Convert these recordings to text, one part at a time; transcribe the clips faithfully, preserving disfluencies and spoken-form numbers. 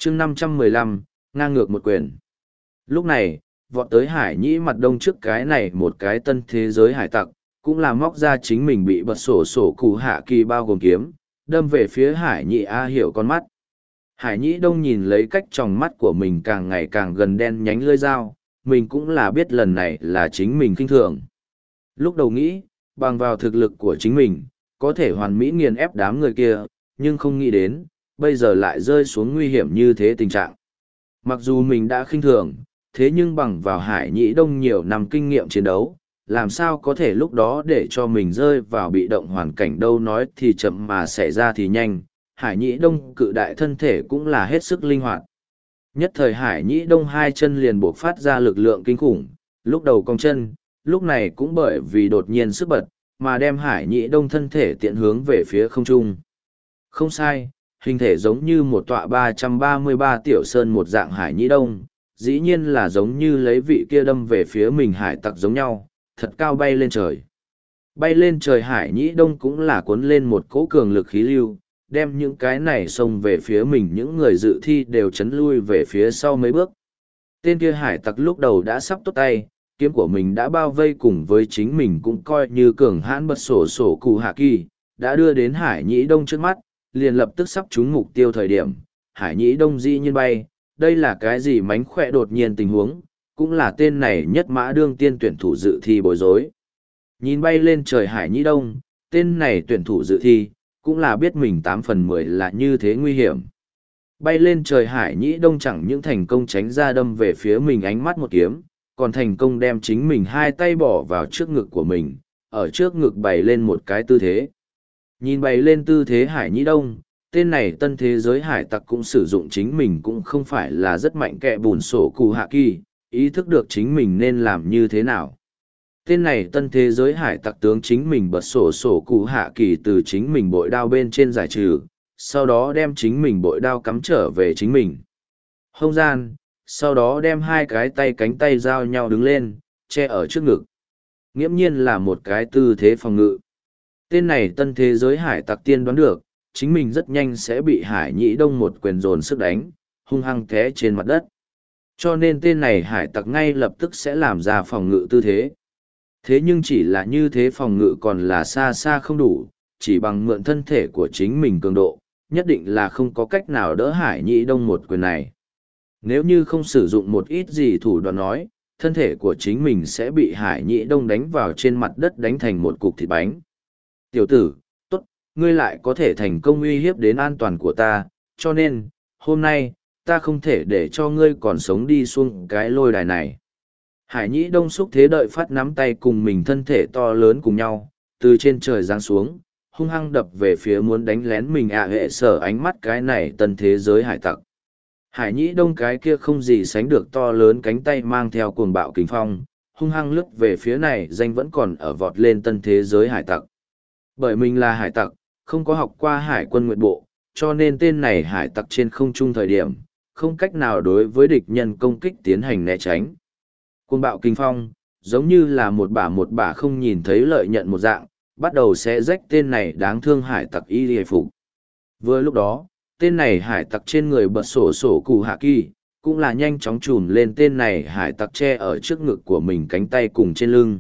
chương năm trăm mười lăm, ngang ngược một quyền. Lúc này, vọt tới hải nhĩ mặt đông trước cái này một cái tân thế giới hải tặc, cũng là móc ra chính mình bị bật sổ sổ cụ hạ kỳ bao gồm kiếm, đâm về phía hải nhĩ A Hiểu con mắt. Hải nhĩ đông nhìn lấy cách tròng mắt của mình càng ngày càng gần đen nhánh lưỡi dao, mình cũng là biết lần này là chính mình kinh thường. Lúc đầu nghĩ, bằng vào thực lực của chính mình, có thể hoàn mỹ nghiền ép đám người kia, nhưng không nghĩ đến, bây giờ lại rơi xuống nguy hiểm như thế tình trạng. Mặc dù mình đã khinh thường, thế nhưng bằng vào hải nhĩ đông nhiều năm kinh nghiệm chiến đấu, làm sao có thể lúc đó để cho mình rơi vào bị động hoàn cảnh đâu, nói thì chậm mà xảy ra thì nhanh. Hải nhĩ đông cự đại thân thể cũng là hết sức linh hoạt. Nhất thời hải nhĩ đông hai chân liền buộc phát ra lực lượng kinh khủng, lúc đầu cong chân, lúc này cũng bởi vì đột nhiên sức bật, mà đem hải nhĩ đông thân thể tiện hướng về phía không trung. Không sai, hình thể giống như một tọa ba trăm ba mươi ba tiểu sơn một dạng hải nhĩ đông, dĩ nhiên là giống như lấy vị kia đâm về phía mình hải tặc giống nhau, thật cao bay lên trời. Bay lên trời hải nhĩ đông cũng là cuốn lên một cỗ cường lực khí lưu, đem những cái này xông về phía mình, những người dự thi đều chấn lui về phía sau mấy bước. Tên kia hải tặc lúc đầu đã sắp tốt tay, kiếm của mình đã bao vây cùng với chính mình cũng coi như cường hãn bật sổ sổ cụ hạ kỳ, đã đưa đến hải nhĩ đông trước mắt, liền lập tức sắp trúng mục tiêu thời điểm. Hải nhĩ đông dĩ nhiên bay, đây là cái gì mánh khỏe đột nhiên tình huống, cũng là tên này nhất mã đương tiên tuyển thủ dự thi bối rối. Nhìn bay lên trời hải nhĩ đông, tên này tuyển thủ dự thi, cũng là biết mình tám phần mười là như thế nguy hiểm. Bay lên trời hải nhĩ đông chẳng những thành công tránh ra đâm về phía mình ánh mắt một kiếm, còn thành công đem chính mình hai tay bỏ vào trước ngực của mình, ở trước ngực bày lên một cái tư thế. Nhìn bày lên tư thế hải nhĩ đông, tên này tân thế giới hải tặc cũng sử dụng chính mình cũng không phải là rất mạnh kẹ bùn sổ cụ hạ kỳ, ý thức được chính mình nên làm như thế nào. Tên này tân thế giới hải tặc tướng chính mình bật sổ sổ cụ hạ kỳ từ chính mình bội đao bên trên giải trừ, sau đó đem chính mình bội đao cắm trở về chính mình hông gian, sau đó đem hai cái tay cánh tay giao nhau đứng lên, che ở trước ngực. Nghiễm nhiên là một cái tư thế phòng ngự. Tên này tân thế giới hải tặc tiên đoán được, chính mình rất nhanh sẽ bị hải nhĩ đông một quyền dồn sức đánh, hung hăng té trên mặt đất. Cho nên tên này hải tặc ngay lập tức sẽ làm ra phòng ngự tư thế. Thế nhưng chỉ là như thế phòng ngự còn là xa xa không đủ, chỉ bằng mượn thân thể của chính mình cường độ, nhất định là không có cách nào đỡ hải nhĩ đông một quyền này. Nếu như không sử dụng một ít gì thủ đoạn nói, thân thể của chính mình sẽ bị hải nhĩ đông đánh vào trên mặt đất đánh thành một cục thịt bánh. Tiểu tử, tốt, ngươi lại có thể thành công uy hiếp đến an toàn của ta, cho nên, hôm nay, ta không thể để cho ngươi còn sống đi xuống cái lôi đài này. Hải nhĩ đông xúc thế đợi phát nắm tay cùng mình thân thể to lớn cùng nhau, từ trên trời giáng xuống, hung hăng đập về phía muốn đánh lén mình ạ hệ sở ánh mắt cái này tân thế giới hải tặc. Hải nhĩ đông cái kia không gì sánh được to lớn cánh tay mang theo cuồng bạo kình phong, hung hăng lướt về phía này danh vẫn còn ở vọt lên tân thế giới hải tặc. Bởi mình là hải tặc, không có học qua hải quân nguyện bộ, cho nên tên này hải tặc trên không trung thời điểm, không cách nào đối với địch nhân công kích tiến hành né tránh. Cuồng bạo kinh phong, giống như là một bả một bả không nhìn thấy lợi nhận một dạng, bắt đầu sẽ rách tên này đáng thương hải tặc y hề phục. Vừa lúc đó, tên này hải tặc trên người bật sổ sổ cụ hạ kỳ, cũng là nhanh chóng trùm lên tên này hải tặc che ở trước ngực của mình cánh tay cùng trên lưng.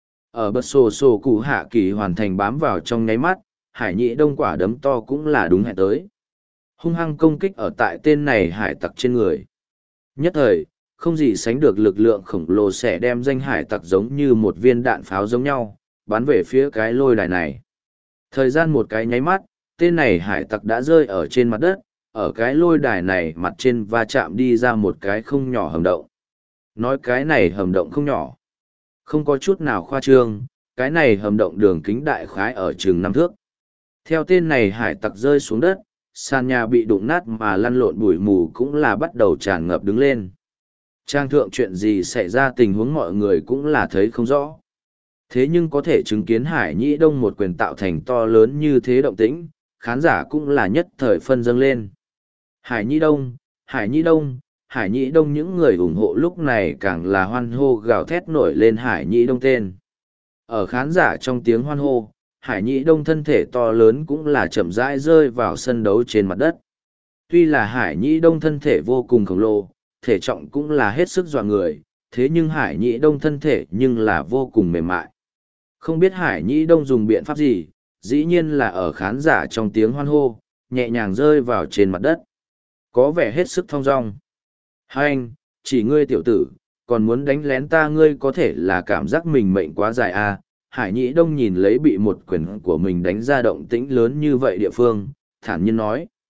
Ở bật sổ sổ cụ hạ kỳ hoàn thành bám vào trong nháy mắt, hải nhĩ đông quả đấm to cũng là đúng hẹn tới. Hung hăng công kích ở tại tên này hải tặc trên người. Nhất thời, không gì sánh được lực lượng khổng lồ sẽ đem danh hải tặc giống như một viên đạn pháo giống nhau, bắn về phía cái lôi đài này. Thời gian một cái nháy mắt, tên này hải tặc đã rơi ở trên mặt đất, ở cái lôi đài này mặt trên va chạm đi ra một cái không nhỏ hầm động. Nói cái này hầm động không nhỏ. Không có chút nào khoa trương, cái này hầm động đường kính đại khái ở chừng năm thước. Theo tên này hải tặc rơi xuống đất, sàn nhà bị đụng nát mà lăn lộn bụi mù cũng là bắt đầu tràn ngập đứng lên. Trang thượng chuyện gì xảy ra tình huống mọi người cũng là thấy không rõ. Thế nhưng có thể chứng kiến hải nhĩ đông một quyền tạo thành to lớn như thế động tĩnh, khán giả cũng là nhất thời phân dâng lên. Hải nhĩ đông, hải nhĩ đông, hải nhĩ đông, những người ủng hộ lúc này càng là hoan hô gào thét nổi lên hải nhĩ đông tên. Ở khán giả trong tiếng hoan hô, hải nhĩ đông thân thể to lớn cũng là chậm rãi rơi vào sân đấu trên mặt đất. Tuy là Hải Nhĩ Đông thân thể vô cùng khổng lồ, thể trọng cũng là hết sức dọa người, thế nhưng Hải Nhĩ Đông thân thể nhưng là vô cùng mềm mại. Không biết Hải Nhĩ Đông dùng biện pháp gì, dĩ nhiên là ở khán giả trong tiếng hoan hô, nhẹ nhàng rơi vào trên mặt đất. Có vẻ hết sức thong dong. Hai anh, chỉ ngươi tiểu tử, còn muốn đánh lén ta, ngươi có thể là cảm giác mình mệnh quá dài à. Hải Nhĩ Đông nhìn lấy bị một quyền của mình đánh ra động tĩnh lớn như vậy địa phương, thản nhiên nói.